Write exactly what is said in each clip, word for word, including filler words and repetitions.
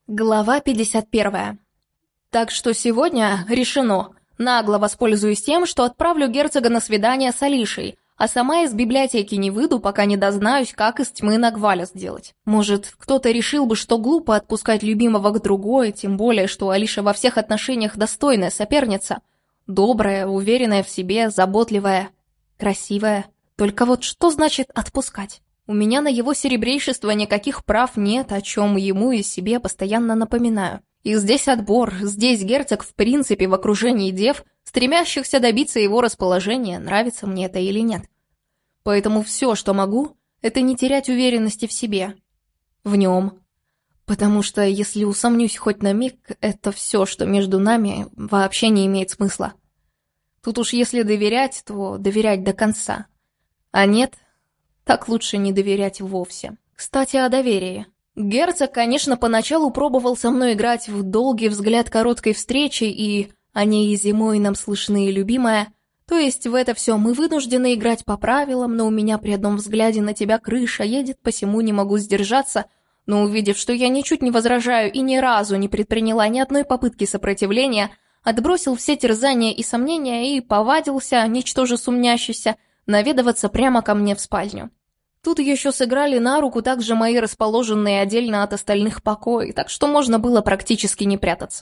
Глава пятьдесят первая. Так что сегодня решено. Нагло воспользуюсь тем, что отправлю герцога на свидание с Алишей, а сама из библиотеки не выйду, пока не дознаюсь, как из тьмы Нагваля сделать. Может, кто-то решил бы, что глупо отпускать любимого к другой, тем более, что Алиша во всех отношениях достойная соперница. Добрая, уверенная в себе, заботливая, красивая. Только вот что значит отпускать? У меня на его серебрейшество никаких прав нет, о чем ему и себе постоянно напоминаю. И здесь отбор, здесь герцог в принципе в окружении дев, стремящихся добиться его расположения, нравится мне это или нет. Поэтому все, что могу, это не терять уверенности в себе. В нем. Потому что если усомнюсь хоть на миг, это все, что между нами, вообще не имеет смысла. Тут уж если доверять, то доверять до конца. А нет... Так лучше не доверять вовсе. Кстати, о доверии. Герцог, конечно, поначалу пробовал со мной играть в долгий взгляд короткой встречи и «о ней и зимой нам слышны и любимая». То есть в это все мы вынуждены играть по правилам, но у меня при одном взгляде на тебя крыша едет, посему не могу сдержаться, но увидев, что я ничуть не возражаю и ни разу не предприняла ни одной попытки сопротивления, отбросил все терзания и сомнения и повадился, ничтоже сумнящийся, наведываться прямо ко мне в спальню. Тут еще сыграли на руку также мои расположенные отдельно от остальных покои, так что можно было практически не прятаться.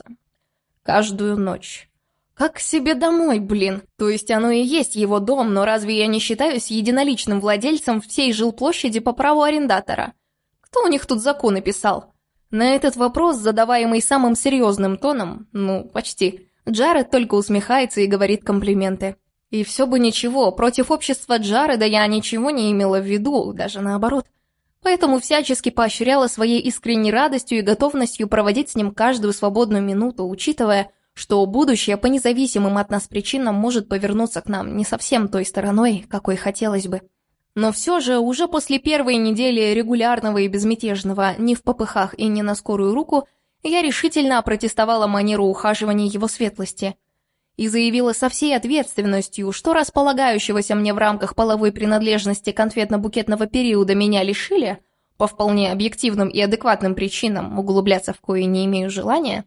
Каждую ночь. Как к себе домой, блин. То есть оно и есть его дом, но разве я не считаюсь единоличным владельцем всей жилплощади по праву арендатора? Кто у них тут законы писал? На этот вопрос, задаваемый самым серьезным тоном, ну, почти, Джаред только усмехается и говорит комплименты. И все бы ничего, против общества Джареда я ничего не имела в виду, даже наоборот. Поэтому всячески поощряла своей искренней радостью и готовностью проводить с ним каждую свободную минуту, учитывая, что будущее по независимым от нас причинам может повернуться к нам не совсем той стороной, какой хотелось бы. Но все же, уже после первой недели регулярного и безмятежного, ни в попыхах и ни на скорую руку, я решительно опротестовала манеру ухаживания его светлости – и заявила со всей ответственностью, что располагающегося мне в рамках половой принадлежности конфетно-букетного периода меня лишили, по вполне объективным и адекватным причинам, углубляться в кои не имею желания,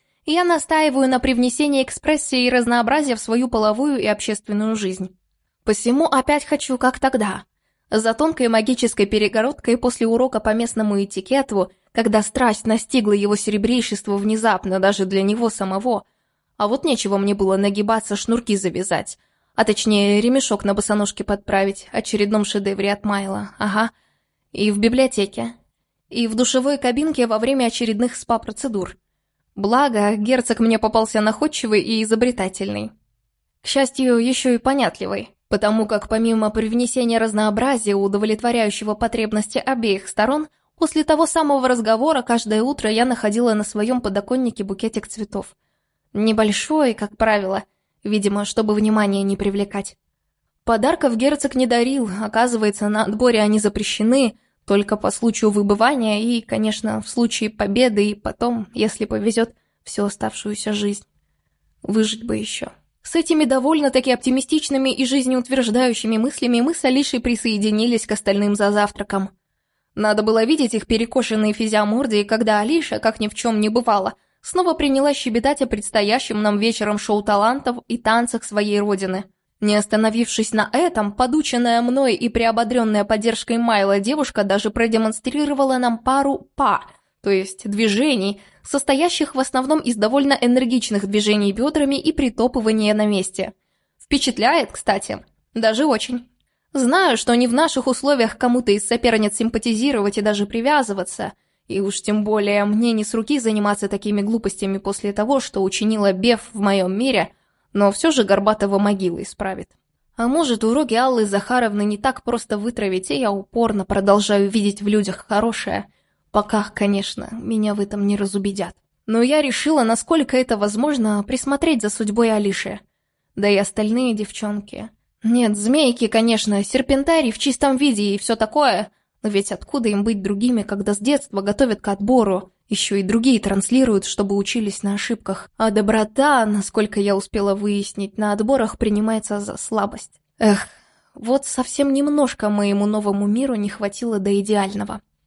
я настаиваю на привнесении экспрессии и разнообразия в свою половую и общественную жизнь. Посему опять хочу, как тогда, за тонкой магической перегородкой после урока по местному этикету, когда страсть настигла его серебрейшество внезапно даже для него самого. А вот нечего мне было нагибаться, шнурки завязать, а точнее ремешок на босоножке подправить, очередном шедевре от Майла, ага. И в библиотеке, и в душевой кабинке во время очередных спа-процедур. Благо, герцог мне попался находчивый и изобретательный. К счастью, еще и понятливый, потому как помимо привнесения разнообразия, удовлетворяющего потребности обеих сторон, после того самого разговора каждое утро я находила на своем подоконнике букетик цветов. Небольшой, как правило, видимо, чтобы внимание не привлекать. Подарков герцог не дарил, оказывается, на отборе они запрещены, только по случаю выбывания и, конечно, в случае победы и потом, если повезет, всю оставшуюся жизнь. Выжить бы еще. С этими довольно-таки оптимистичными и жизнеутверждающими мыслями мы с Алишей присоединились к остальным за завтраком. Надо было видеть их перекошенные физиоморды, когда Алиша, как ни в чем не бывало, снова принялась щебетать о предстоящем нам вечером шоу талантов и танцах своей родины. Не остановившись на этом, подученная мной и приободренная поддержкой Майла девушка даже продемонстрировала нам пару «па», то есть движений, состоящих в основном из довольно энергичных движений бедрами и притопывания на месте. Впечатляет, кстати, даже очень. Знаю, что не в наших условиях кому-то из соперниц симпатизировать и даже привязываться – и уж тем более мне не с руки заниматься такими глупостями после того, что учинила Беф в моем мире, но все же Горбатова могила исправит. А может, уроки Аллы Захаровны не так просто вытравить, и я упорно продолжаю видеть в людях хорошее, пока, конечно, меня в этом не разубедят. Но я решила, насколько это возможно, присмотреть за судьбой Алиши. Да и остальные девчонки. Нет, змейки, конечно, серпентарий в чистом виде и все такое... Но ведь откуда им быть другими, когда с детства готовят к отбору? Еще и другие транслируют, чтобы учились на ошибках. А доброта, насколько я успела выяснить, на отборах принимается за слабость. Эх, вот совсем немножко моему новому миру не хватило до идеального.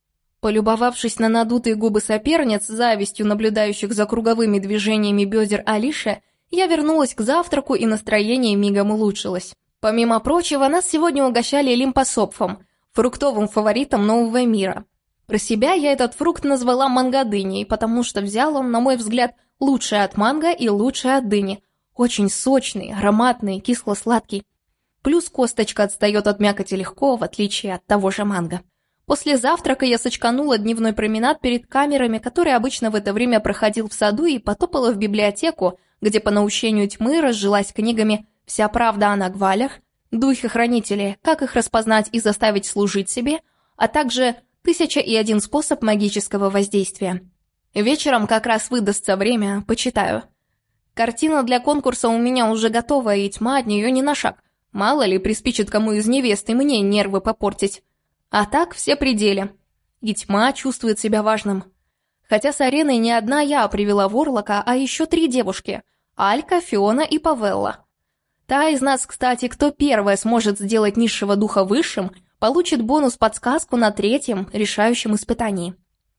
Полюбовавшись на надутые губы соперниц, завистью наблюдающих за круговыми движениями бедер Алиши, я вернулась к завтраку, и настроение мигом улучшилось. Помимо прочего, нас сегодня угощали лимпосопфом, фруктовым фаворитом нового мира. Про себя я этот фрукт назвала мангодыней, потому что взял он, на мой взгляд, лучшее от манго и лучшее от дыни. Очень сочный, ароматный, кисло-сладкий. Плюс косточка отстает от мякоти легко, в отличие от того же манго. После завтрака я сочканула дневной променад перед камерами, который обычно в это время проходил в саду, и потопала в библиотеку, где по наущению тьмы разжилась книгами «Вся правда о нагвалях», «Духи-хранители. Как их распознать и заставить служить себе», а также «Тысяча и один способ магического воздействия». Вечером как раз выдастся время, почитаю. Картина для конкурса у меня уже готова, и тьма от нее не на шаг. Мало ли приспичит кому из невест и мне нервы попортить. А так все пределы. И тьма чувствует себя важным. Хотя с ареной не одна я привела Ворлока, а еще три девушки – Алька, Фиона и Павелла. Та из нас, кстати, кто первая сможет сделать низшего духа высшим, получит бонус-подсказку на третьем, решающем испытании.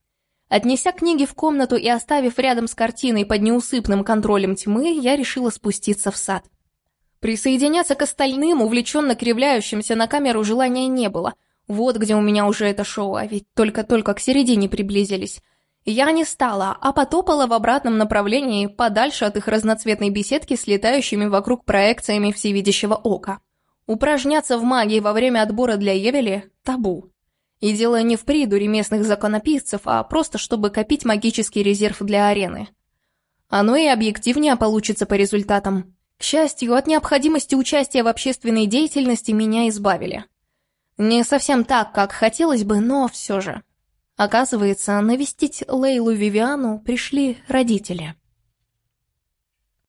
Отнеся книги в комнату и оставив рядом с картиной под неусыпным контролем тьмы, я решила спуститься в сад. Присоединяться к остальным, увлеченно кривляющимся на камеру, желания не было. Вот где у меня уже это шоу, а ведь только-только к середине приблизились. Я не стала, а потопала в обратном направлении, подальше от их разноцветной беседки с летающими вокруг проекциями всевидящего ока. Упражняться в магии во время отбора для Евели – табу. И дело не в придуре местных законописцев, а просто чтобы копить магический резерв для арены. Оно и объективнее получится по результатам. К счастью, от необходимости участия в общественной деятельности меня избавили. Не совсем так, как хотелось бы, но все же. Оказывается, навестить Лейлу Вивиану пришли родители.